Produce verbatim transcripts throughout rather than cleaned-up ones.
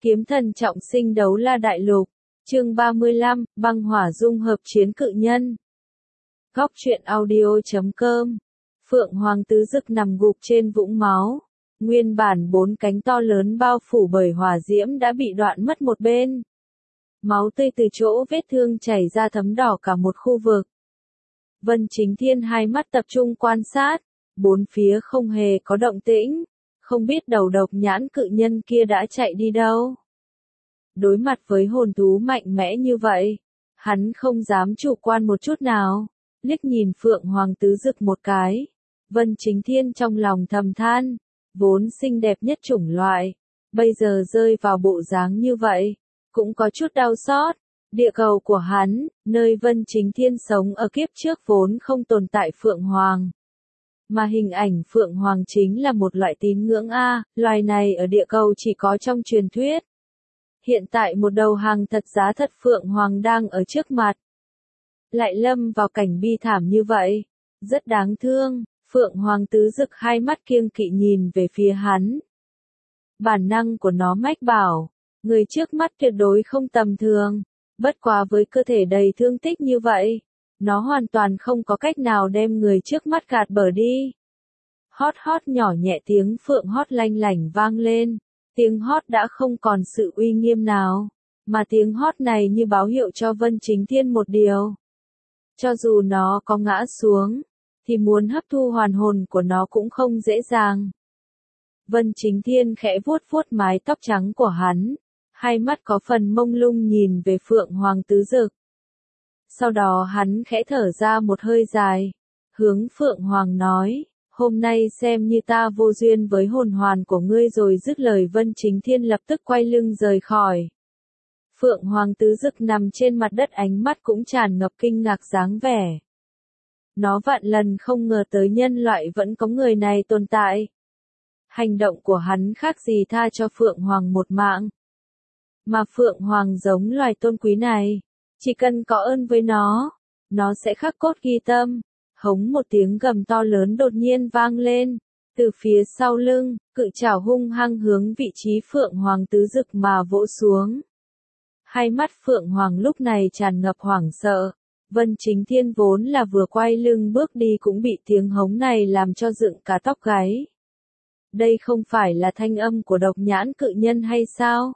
Kiếm thần trọng sinh đấu la đại lục. Chương ba mươi lăm, băng hỏa dung hợp chiến cự nhân. Góc truyện audio chấm com. Phượng Hoàng tứ dực nằm gục trên vũng máu. Nguyên bản bốn cánh to lớn bao phủ bởi hỏa diễm đã bị đoạn mất một bên. Máu tươi từ chỗ vết thương chảy ra thấm đỏ cả một khu vực. Vân Chính Thiên hai mắt tập trung quan sát, bốn phía không hề có động tĩnh, không biết đầu độc nhãn cự nhân kia đã chạy đi đâu. Đối mặt với hồn thú mạnh mẽ như vậy, hắn không dám chủ quan một chút nào, liếc nhìn Phượng Hoàng tứ dực một cái. Vân Chính Thiên trong lòng thầm than, vốn xinh đẹp nhất chủng loại, bây giờ rơi vào bộ dáng như vậy, cũng có chút đau xót. Địa cầu của hắn, nơi Vân Chính Thiên sống ở kiếp trước vốn không tồn tại Phượng Hoàng. Mà hình ảnh Phượng Hoàng chính là một loại tín ngưỡng A, loài này ở địa cầu chỉ có trong truyền thuyết. Hiện tại một đầu hàng thật giá thật Phượng Hoàng đang ở trước mặt. Lại lâm vào cảnh bi thảm như vậy, rất đáng thương. Phượng Hoàng tứ dực hai mắt kiêng kỵ nhìn về phía hắn. Bản năng của nó mách bảo, người trước mắt tuyệt đối không tầm thường, bất quá với cơ thể đầy thương tích như vậy, nó hoàn toàn không có cách nào đem người trước mắt gạt bờ đi. Hót hót nhỏ nhẹ tiếng phượng hót lanh lảnh vang lên, tiếng hót đã không còn sự uy nghiêm nào, mà tiếng hót này như báo hiệu cho Vân Chính Thiên một điều. Cho dù nó có ngã xuống, thì muốn hấp thu hoàn hồn của nó cũng không dễ dàng. Vân Chính Thiên khẽ vuốt vuốt mái tóc trắng của hắn, hai mắt có phần mông lung nhìn về Phượng Hoàng tứ dực. Sau đó hắn khẽ thở ra một hơi dài, hướng Phượng Hoàng nói, hôm nay xem như ta vô duyên với hồn hoàn của ngươi rồi. Dứt lời Vân Chính Thiên lập tức quay lưng rời khỏi. Phượng Hoàng tứ dực nằm trên mặt đất, ánh mắt cũng tràn ngập kinh ngạc dáng vẻ. Nó vạn lần không ngờ tới nhân loại vẫn có người này tồn tại. Hành động của hắn khác gì tha cho Phượng Hoàng một mạng. Mà Phượng Hoàng giống loài tôn quý này, chỉ cần có ơn với nó, nó sẽ khắc cốt ghi tâm. Hống một tiếng gầm to lớn đột nhiên vang lên, từ phía sau lưng, cự trảo hung hăng hướng vị trí Phượng Hoàng tứ dực mà vỗ xuống. Hai mắt Phượng Hoàng lúc này tràn ngập hoảng sợ. Vân Chính Thiên vốn là vừa quay lưng bước đi cũng bị tiếng hống này làm cho dựng cả tóc gáy. Đây không phải là thanh âm của độc nhãn cự nhân hay sao?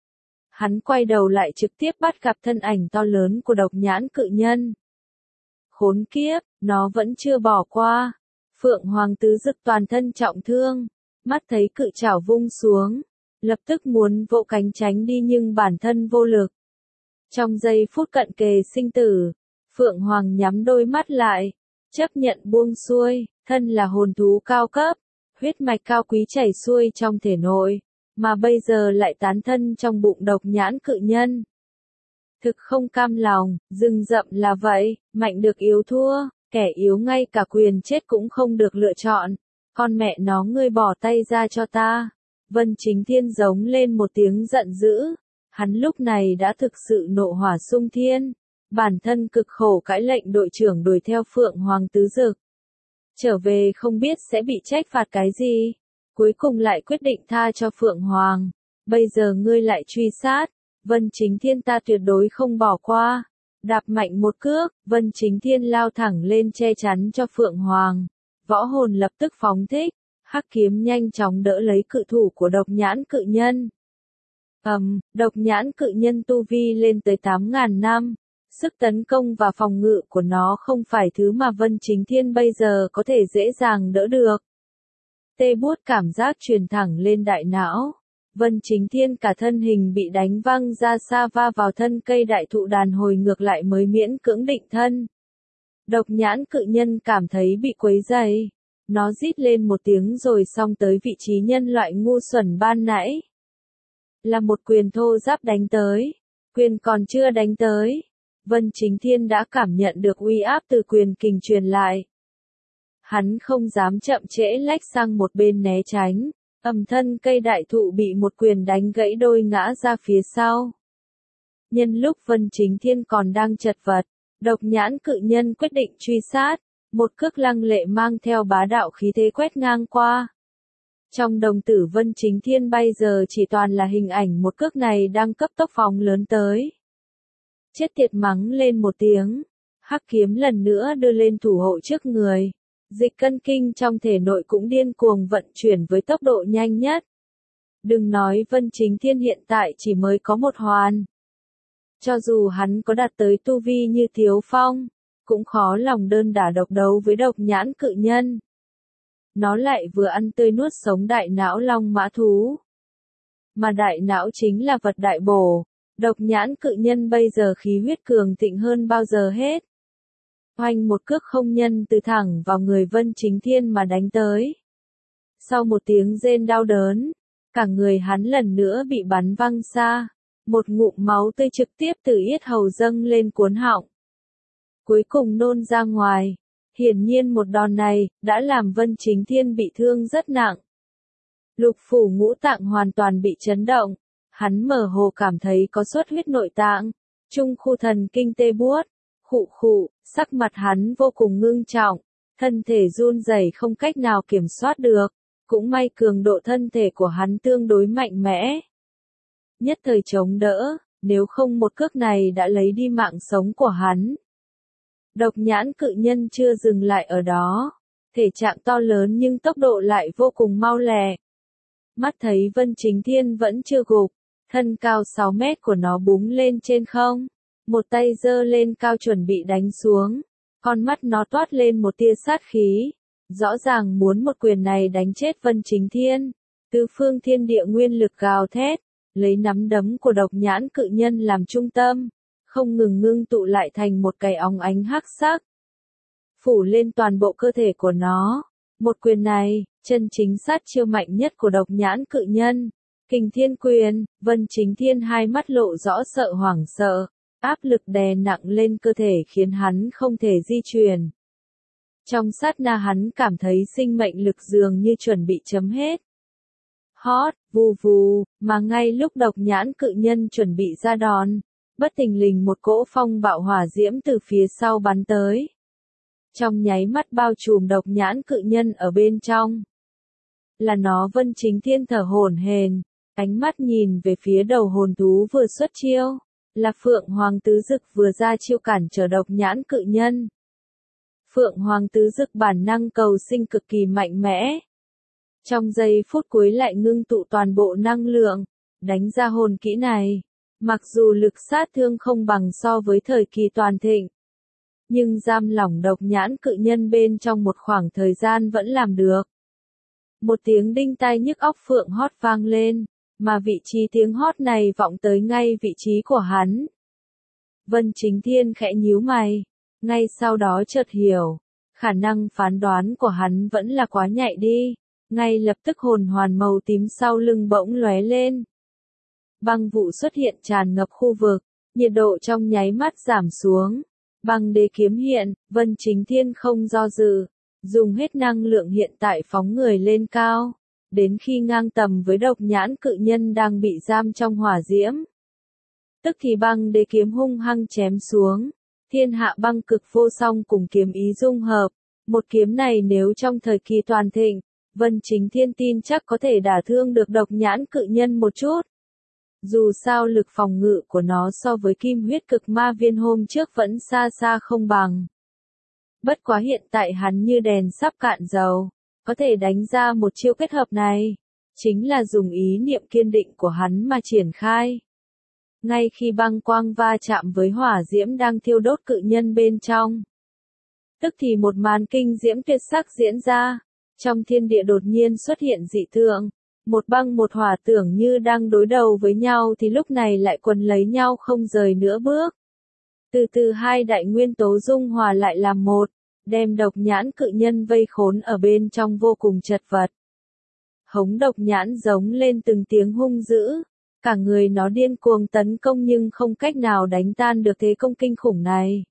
Hắn quay đầu lại trực tiếp bắt gặp thân ảnh to lớn của độc nhãn cự nhân. Khốn kiếp, nó vẫn chưa bỏ qua. Phượng Hoàng tứ dực toàn thân trọng thương, mắt thấy cự trảo vung xuống, lập tức muốn vỗ cánh tránh đi nhưng bản thân vô lực. Trong giây phút cận kề sinh tử, Phượng Hoàng nhắm đôi mắt lại, chấp nhận buông xuôi, thân là hồn thú cao cấp, huyết mạch cao quý chảy xuôi trong thể nội, mà bây giờ lại tán thân trong bụng độc nhãn cự nhân. Thực không cam lòng, rừng rậm là vậy, mạnh được yếu thua, kẻ yếu ngay cả quyền chết cũng không được lựa chọn. Con mẹ nó, ngươi bỏ tay ra cho ta. Vân Chính Thiên giống lên một tiếng giận dữ. Hắn lúc này đã thực sự nộ hỏa xung thiên. Bản thân cực khổ cãi lệnh đội trưởng đuổi theo Phượng Hoàng tứ dực. Trở về không biết sẽ bị trách phạt cái gì. Cuối cùng lại quyết định tha cho Phượng Hoàng. Bây giờ ngươi lại truy sát. Vân Chính Thiên ta tuyệt đối không bỏ qua. Đạp mạnh một cước, Vân Chính Thiên lao thẳng lên che chắn cho Phượng Hoàng. Võ hồn lập tức phóng thích. Hắc kiếm nhanh chóng đỡ lấy cự thủ của độc nhãn cự nhân. Ầm, um, độc nhãn cự nhân tu vi lên tới tám ngàn năm. Sức tấn công và phòng ngự của nó không phải thứ mà Vân Chính Thiên bây giờ có thể dễ dàng đỡ được. Tê buốt cảm giác truyền thẳng lên đại não. Vân Chính Thiên cả thân hình bị đánh văng ra xa, va vào thân cây đại thụ, đàn hồi ngược lại mới miễn cưỡng định thân. Độc nhãn cự nhân cảm thấy bị quấy rầy. Nó rít lên một tiếng rồi xông tới vị trí nhân loại ngu xuẩn ban nãy. Là một quyền thô giáp đánh tới. Quyền còn chưa đánh tới, Vân Chính Thiên đã cảm nhận được uy áp từ quyền kình truyền lại. Hắn không dám chậm trễ, lách sang một bên né tránh. Ầm, thân cây đại thụ bị một quyền đánh gãy đôi, ngã ra phía sau. Nhân lúc Vân Chính Thiên còn đang chật vật, độc nhãn cự nhân quyết định truy sát. Một cước lăng lệ mang theo bá đạo khí thế quét ngang qua. Trong đồng tử Vân Chính Thiên bây giờ chỉ toàn là hình ảnh một cước này đang cấp tốc phóng lớn tới. Chết tiệt mắng lên một tiếng, hắc kiếm lần nữa đưa lên thủ hộ trước người. Dịch cân kinh trong thể nội cũng điên cuồng vận chuyển với tốc độ nhanh nhất. Đừng nói Vân Chính Thiên hiện tại chỉ mới có một hoàn. Cho dù hắn có đạt tới tu vi như Thiếu Phong, cũng khó lòng đơn đả độc đấu với độc nhãn cự nhân. Nó lại vừa ăn tươi nuốt sống đại não long mã thú. Mà đại não chính là vật đại bổ, độc nhãn cự nhân bây giờ khí huyết cường thịnh hơn bao giờ hết. Oanh một cước không nhân từ thẳng vào người Vân Chính Thiên mà đánh tới. Sau một tiếng rên đau đớn, cả người hắn lần nữa bị bắn văng xa, một ngụm máu tươi trực tiếp từ yết hầu dâng lên cuốn họng. Cuối cùng nôn ra ngoài, hiển nhiên một đòn này, đã làm Vân Chính Thiên bị thương rất nặng. Lục phủ ngũ tạng hoàn toàn bị chấn động, hắn mơ hồ cảm thấy có xuất huyết nội tạng, trung khu thần kinh tê buốt, khụ khụ, sắc mặt hắn vô cùng ngưng trọng, thân thể run rẩy không cách nào kiểm soát được, cũng may cường độ thân thể của hắn tương đối mạnh mẽ. Nhất thời chống đỡ, nếu không một cước này đã lấy đi mạng sống của hắn. Độc nhãn cự nhân chưa dừng lại ở đó, thể trạng to lớn nhưng tốc độ lại vô cùng mau lẹ. Mắt thấy Vân Chính Thiên vẫn chưa gục, thân cao sáu mét của nó búng lên trên không, một tay giơ lên cao chuẩn bị đánh xuống, con mắt nó toát lên một tia sát khí, rõ ràng muốn một quyền này đánh chết Vân Chính Thiên. Tứ phương thiên địa nguyên lực gào thét, lấy nắm đấm của độc nhãn cự nhân làm trung tâm, không ngừng ngưng tụ lại thành một cái óng ánh hắc sắc, phủ lên toàn bộ cơ thể của nó. Một quyền này, chân chính sát chiêu mạnh nhất của độc nhãn cự nhân, Kình Thiên Quyền. Vân Chính Thiên hai mắt lộ rõ sợ hoảng sợ, áp lực đè nặng lên cơ thể khiến hắn không thể di chuyển. Trong sát na hắn cảm thấy sinh mệnh lực dường như chuẩn bị chấm hết. Hót, vù vù, mà ngay lúc độc nhãn cự nhân chuẩn bị ra đòn, bất thình lình một cỗ phong bạo hỏa diễm từ phía sau bắn tới. Trong nháy mắt bao trùm độc nhãn cự nhân ở bên trong. Là nó. Vân Chính Thiên thở hổn hển, ánh mắt nhìn về phía đầu hồn thú vừa xuất chiêu, là Phượng Hoàng Tứ Dực vừa ra chiêu cản trở độc nhãn cự nhân. Phượng Hoàng Tứ Dực bản năng cầu sinh cực kỳ mạnh mẽ. Trong giây phút cuối lại ngưng tụ toàn bộ năng lượng, đánh ra hồn kỹ này. Mặc dù lực sát thương không bằng so với thời kỳ toàn thịnh, nhưng giam lỏng độc nhãn cự nhân bên trong một khoảng thời gian vẫn làm được. Một tiếng đinh tai nhức óc phượng hót vang lên, mà vị trí tiếng hót này vọng tới ngay vị trí của hắn. Vân Chính Thiên khẽ nhíu mày, ngay sau đó chợt hiểu, khả năng phán đoán của hắn vẫn là quá nhạy đi, ngay lập tức hồn hoàn màu tím sau lưng bỗng lóe lên. Băng vụ xuất hiện tràn ngập khu vực, nhiệt độ trong nháy mắt giảm xuống. Băng đế kiếm hiện, Vân Chính Thiên không do dự, dùng hết năng lượng hiện tại phóng người lên cao, đến khi ngang tầm với độc nhãn cự nhân đang bị giam trong hỏa diễm. Tức thì băng đế kiếm hung hăng chém xuống, thiên hạ băng cực vô song cùng kiếm ý dung hợp, một kiếm này nếu trong thời kỳ toàn thịnh, Vân Chính Thiên tin chắc có thể đả thương được độc nhãn cự nhân một chút. Dù sao lực phòng ngự của nó so với kim huyết cực ma viên hôm trước vẫn xa xa không bằng. Bất quá hiện tại hắn như đèn sắp cạn dầu, có thể đánh ra một chiêu kết hợp này, chính là dùng ý niệm kiên định của hắn mà triển khai. Ngay khi băng quang va chạm với hỏa diễm đang thiêu đốt cự nhân bên trong, tức thì một màn kinh diễm tuyệt sắc diễn ra, trong thiên địa đột nhiên xuất hiện dị tượng. Một băng một hỏa tưởng như đang đối đầu với nhau thì lúc này lại quấn lấy nhau không rời nửa bước. Từ từ hai đại nguyên tố dung hòa lại làm một, đem độc nhãn cự nhân vây khốn ở bên trong vô cùng chật vật. Hống độc nhãn giống lên từng tiếng hung dữ, cả người nó điên cuồng tấn công nhưng không cách nào đánh tan được thế công kinh khủng này.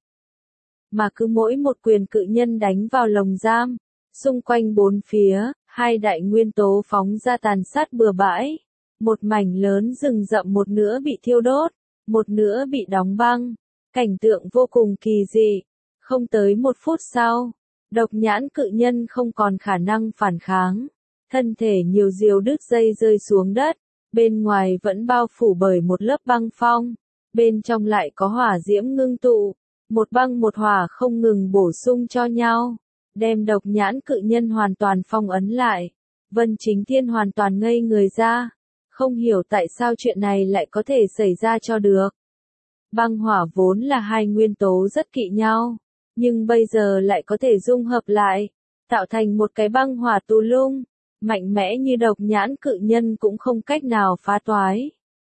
Mà cứ mỗi một quyền cự nhân đánh vào lồng giam, xung quanh bốn phía, hai đại nguyên tố phóng ra tàn sát bừa bãi. Một mảnh lớn rừng rậm một nửa bị thiêu đốt, một nửa bị đóng băng. Cảnh tượng vô cùng kỳ dị. Không tới một phút sau, độc nhãn cự nhân không còn khả năng phản kháng. thân thể nhiều diều đứt dây rơi xuống đất, bên ngoài vẫn bao phủ bởi một lớp băng phong, bên trong lại có hỏa diễm ngưng tụ, một băng một hỏa không ngừng bổ sung cho nhau, đem độc nhãn cự nhân hoàn toàn phong ấn lại. Vân Chính Thiên hoàn toàn ngây người ra, không hiểu tại sao chuyện này lại có thể xảy ra cho được. Băng hỏa vốn là hai nguyên tố rất kỵ nhau, nhưng bây giờ lại có thể dung hợp lại, tạo thành một cái băng hỏa tù lung, mạnh mẽ như độc nhãn cự nhân cũng không cách nào phá toái.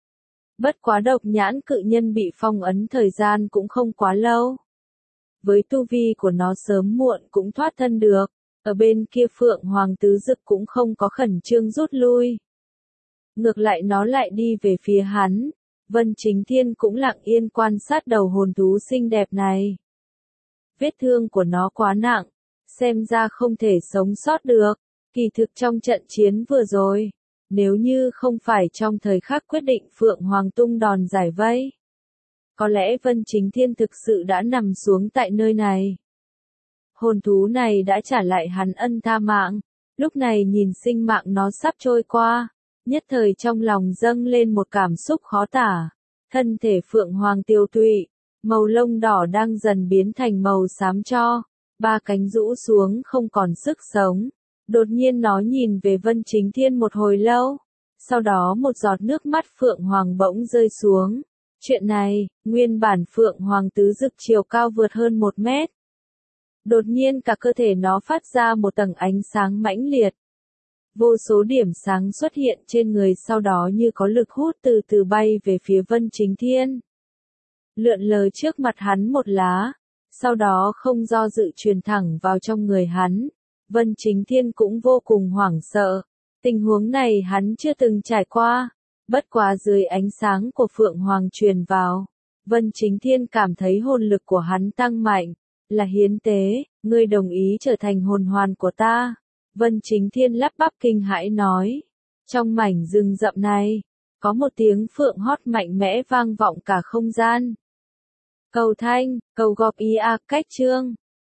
Bất quá độc nhãn cự nhân bị phong ấn thời gian cũng không quá lâu. Với tu vi của nó sớm muộn cũng thoát thân được, ở bên kia Phượng Hoàng Tứ Dực cũng không có khẩn trương rút lui. Ngược lại nó lại đi về phía hắn, Vân Chính Thiên cũng lặng yên quan sát đầu hồn thú xinh đẹp này. Vết thương của nó quá nặng, xem ra không thể sống sót được, kỳ thực trong trận chiến vừa rồi, nếu như không phải trong thời khắc quyết định Phượng Hoàng tung đòn giải vây, có lẽ Vân Chính Thiên thực sự đã nằm xuống tại nơi này. Hồn thú này đã trả lại hắn ân tha mạng, lúc này nhìn sinh mạng nó sắp trôi qua, nhất thời trong lòng dâng lên một cảm xúc khó tả. Thân thể Phượng Hoàng tiêu tụy, màu lông đỏ đang dần biến thành màu xám cho, ba cánh rũ xuống không còn sức sống. Đột nhiên nó nhìn về Vân Chính Thiên một hồi lâu, sau đó một giọt nước mắt Phượng Hoàng bỗng rơi xuống. Chuyện này, nguyên bản Phượng Hoàng Tứ Dực chiều cao vượt hơn một mét. Đột nhiên cả cơ thể nó phát ra một tầng ánh sáng mãnh liệt. Vô số điểm sáng xuất hiện trên người sau đó như có lực hút từ từ bay về phía Vân Chính Thiên. Lượn lờ trước mặt hắn một lá, sau đó không do dự truyền thẳng vào trong người hắn. Vân Chính Thiên cũng vô cùng hoảng sợ. Tình huống này hắn chưa từng trải qua. Bất quá dưới ánh sáng của Phượng Hoàng truyền vào, Vân Chính Thiên cảm thấy hồn lực của hắn tăng mạnh. Là hiến tế, ngươi đồng ý trở thành hồn hoàn của ta. Vân Chính Thiên lắp bắp kinh hãi nói. Trong mảnh rừng rậm này, có một tiếng phượng hót mạnh mẽ vang vọng cả không gian. Cầu thanh, cầu gọp ý a cách chương.